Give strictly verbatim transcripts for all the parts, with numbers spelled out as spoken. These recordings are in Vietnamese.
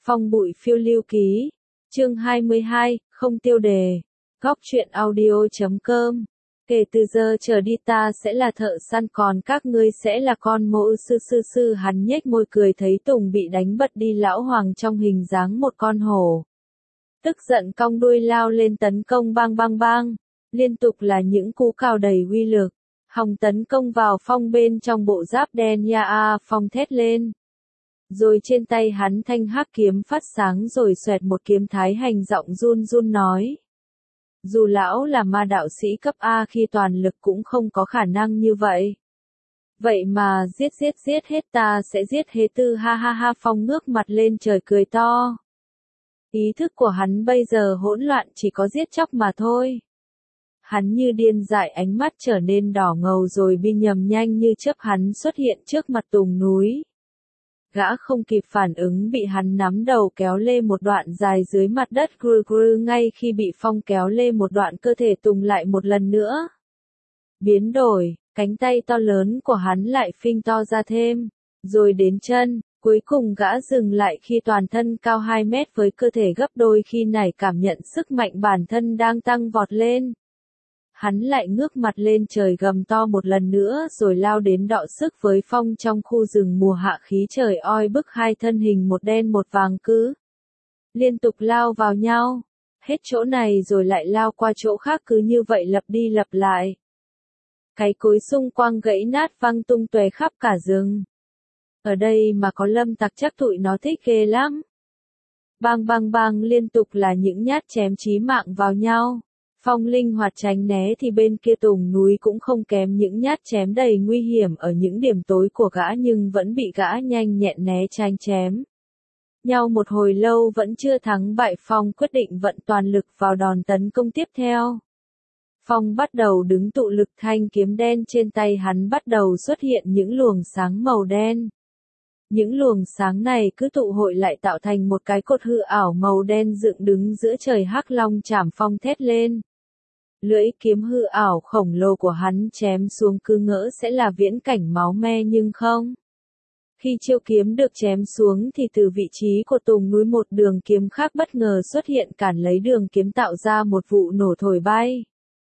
Phong bụi phiêu lưu ký. Chương hai mươi hai, không tiêu đề. Góc truyện audio chấm com. Kể từ giờ trở đi ta sẽ là thợ săn còn các ngươi sẽ là con mộ sư sư sư hắn nhếch môi cười thấy Tùng bị đánh bật đi lão hoàng trong hình dáng một con hổ. Tức giận cong đuôi lao lên tấn công bang bang bang. Liên tục là những cú cào đầy uy lực. Hòng tấn công vào Phong bên trong bộ giáp đen ya a Phong thét lên. Rồi trên tay hắn thanh hắc kiếm phát sáng rồi xoẹt một kiếm thái hành giọng run run nói. Dù lão là ma đạo sĩ cấp A khi toàn lực cũng không có khả năng như vậy. Vậy mà giết giết giết hết ta sẽ giết hết tư ha ha ha Phong ngước mặt lên trời cười to. Ý thức của hắn bây giờ hỗn loạn chỉ có giết chóc mà thôi. Hắn như điên dại ánh mắt trở nên đỏ ngầu rồi bi nhầm nhanh như chớp hắn xuất hiện trước mặt Tùng núi. Gã không kịp phản ứng bị hắn nắm đầu kéo lê một đoạn dài dưới mặt đất gru gru ngay khi bị Phong kéo lê một đoạn cơ thể Tùng lại một lần nữa. Biến đổi, cánh tay to lớn của hắn lại phinh to ra thêm, rồi đến chân, cuối cùng gã dừng lại khi toàn thân cao hai mét với cơ thể gấp đôi khi nảy cảm nhận sức mạnh bản thân đang tăng vọt lên. Hắn lại ngước mặt lên trời gầm to một lần nữa rồi lao đến đọ sức với Phong trong khu rừng mùa hạ khí trời oi bức hai thân hình một đen một vàng cứ liên tục lao vào nhau, hết chỗ này rồi lại lao qua chỗ khác cứ như vậy lặp đi lặp lại. Cái cối xung quanh gãy nát văng tung tóe khắp cả rừng. Ở đây mà có lâm tặc chắc tụi nó thích ghê lắm. Bang bang bang liên tục là những nhát chém chí mạng vào nhau. Phong linh hoạt tránh né thì bên kia Tùng núi cũng không kém những nhát chém đầy nguy hiểm ở những điểm tối của gã nhưng vẫn bị gã nhanh nhẹn né tránh chém. Nhau một hồi lâu vẫn chưa thắng bại Phong quyết định vận toàn lực vào đòn tấn công tiếp theo. Phong bắt đầu đứng tụ lực thanh kiếm đen trên tay hắn bắt đầu xuất hiện những luồng sáng màu đen. Những luồng sáng này cứ tụ hội lại tạo thành một cái cột hư ảo màu đen dựng đứng giữa trời hắc long chảm Phong thét lên. Lưỡi kiếm hư ảo khổng lồ của hắn chém xuống cứ ngỡ sẽ là viễn cảnh máu me nhưng không. Khi chiêu kiếm được chém xuống thì từ vị trí của Tùng núi một đường kiếm khác bất ngờ xuất hiện cản lấy đường kiếm tạo ra một vụ nổ thổi bay.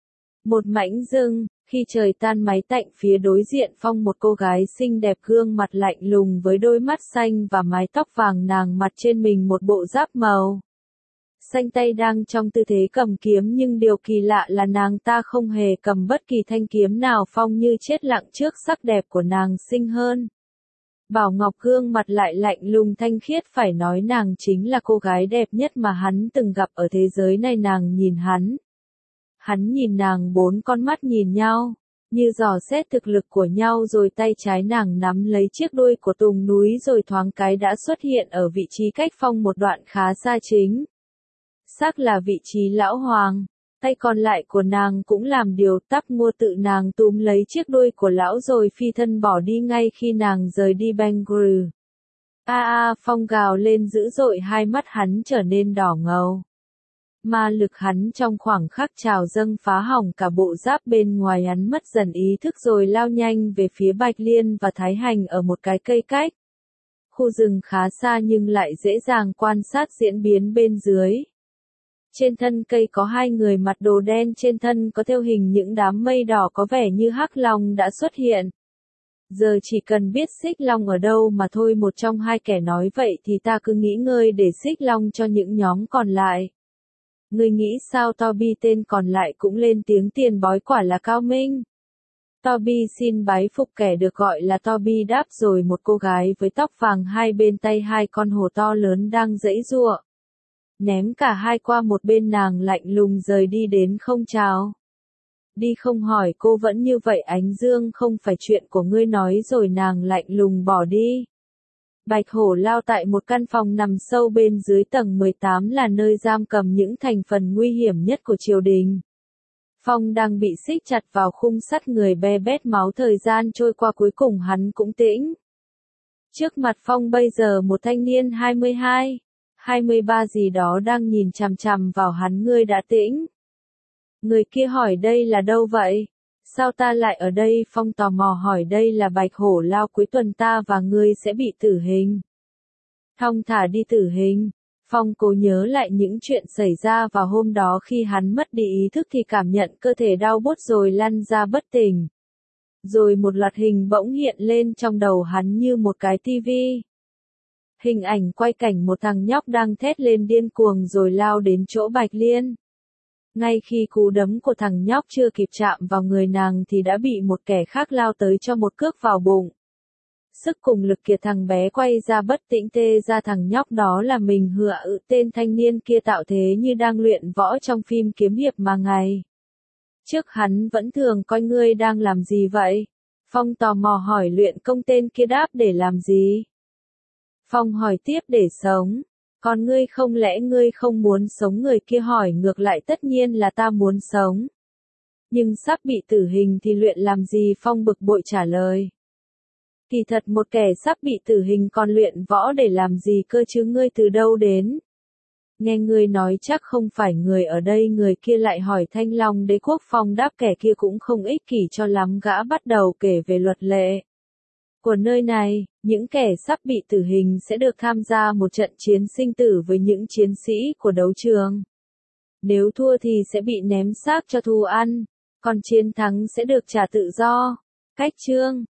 Một mảnh dưng, khi trời tan máy tạnh phía đối diện Phong một cô gái xinh đẹp gương mặt lạnh lùng với đôi mắt xanh và mái tóc vàng nàng mặt trên mình một bộ giáp màu xanh tay đang trong tư thế cầm kiếm nhưng điều kỳ lạ là nàng ta không hề cầm bất kỳ thanh kiếm nào Phong như chết lặng trước sắc đẹp của nàng xinh hơn. Bảo Ngọc gương mặt lại lạnh lùng thanh khiết phải nói nàng chính là cô gái đẹp nhất mà hắn từng gặp ở thế giới này nàng nhìn hắn. Hắn nhìn nàng bốn con mắt nhìn nhau, như dò xét thực lực của nhau rồi tay trái nàng nắm lấy chiếc đuôi của Tùng núi rồi thoáng cái đã xuất hiện ở vị trí cách Phong một đoạn khá xa chính. Xác là vị trí lão hoàng, tay còn lại của nàng cũng làm điều tắc mua tự nàng túm lấy chiếc đuôi của lão rồi phi thân bỏ đi ngay khi nàng rời đi Bangru. A a Phong gào lên dữ dội hai mắt hắn trở nên đỏ ngầu. Ma lực hắn trong khoảng khắc trào dâng phá hỏng cả bộ giáp bên ngoài hắn mất dần ý thức rồi lao nhanh về phía Bạch Liên và Thái Hành ở một cái cây cách. Khu rừng khá xa nhưng lại dễ dàng quan sát diễn biến bên dưới. Trên thân cây có hai người mặc đồ đen trên thân có thêu hình những đám mây đỏ có vẻ như hắc long đã xuất hiện. Giờ chỉ cần biết xích long ở đâu mà thôi một trong hai kẻ nói vậy thì ta cứ nghĩ ngơi để xích long cho những nhóm còn lại. Ngươi nghĩ sao Toby tên còn lại cũng lên tiếng tiền bói quả là cao minh. Toby xin bái phục kẻ được gọi là Toby đáp rồi một cô gái với tóc vàng hai bên tay hai con hổ to lớn đang giãy giụa. Ném cả hai qua một bên nàng lạnh lùng rời đi đến không chào. Đi không hỏi cô vẫn như vậy Ánh Dương không phải chuyện của ngươi nói rồi nàng lạnh lùng bỏ đi. Bạch hổ lao tại một căn phòng nằm sâu bên dưới tầng mười tám là nơi giam cầm những thành phần nguy hiểm nhất của triều đình. Phong đang bị xích chặt vào khung sắt người be bét máu thời gian trôi qua cuối cùng hắn cũng tĩnh. Trước mặt Phong bây giờ một thanh niên hai mươi hai, hai mươi ba gì đó đang nhìn chằm chằm vào hắn ngươi đã tĩnh. Người kia hỏi đây là đâu vậy? Sao ta lại ở đây? Phong tò mò hỏi đây là Bạch hổ lao cuối tuần ta và ngươi sẽ bị tử hình. thong thả đi tử hình. Phong cố nhớ lại những chuyện xảy ra vào hôm đó khi hắn mất đi ý thức thì cảm nhận cơ thể đau buốt rồi lăn ra bất tỉnh. Rồi một loạt hình bỗng hiện lên trong đầu hắn như một cái tivi. Hình ảnh quay cảnh một thằng nhóc đang thét lên điên cuồng rồi lao đến chỗ Bạch Liên. Ngay khi cú đấm của thằng nhóc chưa kịp chạm vào người nàng thì đã bị một kẻ khác lao tới cho một cước vào bụng. Sức cùng lực kiệt thằng bé quay ra bất tỉnh tê ra thằng nhóc đó là mình Hựa Ự, tên thanh niên kia tạo thế như đang luyện võ trong phim kiếm hiệp mà ngày trước hắn vẫn thường coi ngươi đang làm gì vậy? Phong tò mò hỏi luyện công, tên kia đáp để làm gì? Phong hỏi tiếp để sống. Còn ngươi không lẽ ngươi không muốn sống? Người kia hỏi ngược lại, tất nhiên là ta muốn sống. Nhưng sắp bị tử hình thì luyện làm gì? Phong bực bội trả lời. Kỳ thật một kẻ sắp bị tử hình còn luyện võ để làm gì cơ chứ? Ngươi từ đâu đến? Nghe ngươi nói chắc không phải người ở đây. Người kia lại hỏi Thanh Long Đế quốc. Phong đáp kẻ kia cũng không ích kỷ cho lắm. Gã bắt đầu kể về luật lệ của nơi này. Những kẻ sắp bị tử hình sẽ được tham gia một trận chiến sinh tử với những chiến sĩ của đấu trường. Nếu thua thì sẽ bị ném xác cho thù ăn, còn chiến thắng sẽ được trả tự do. Cách chương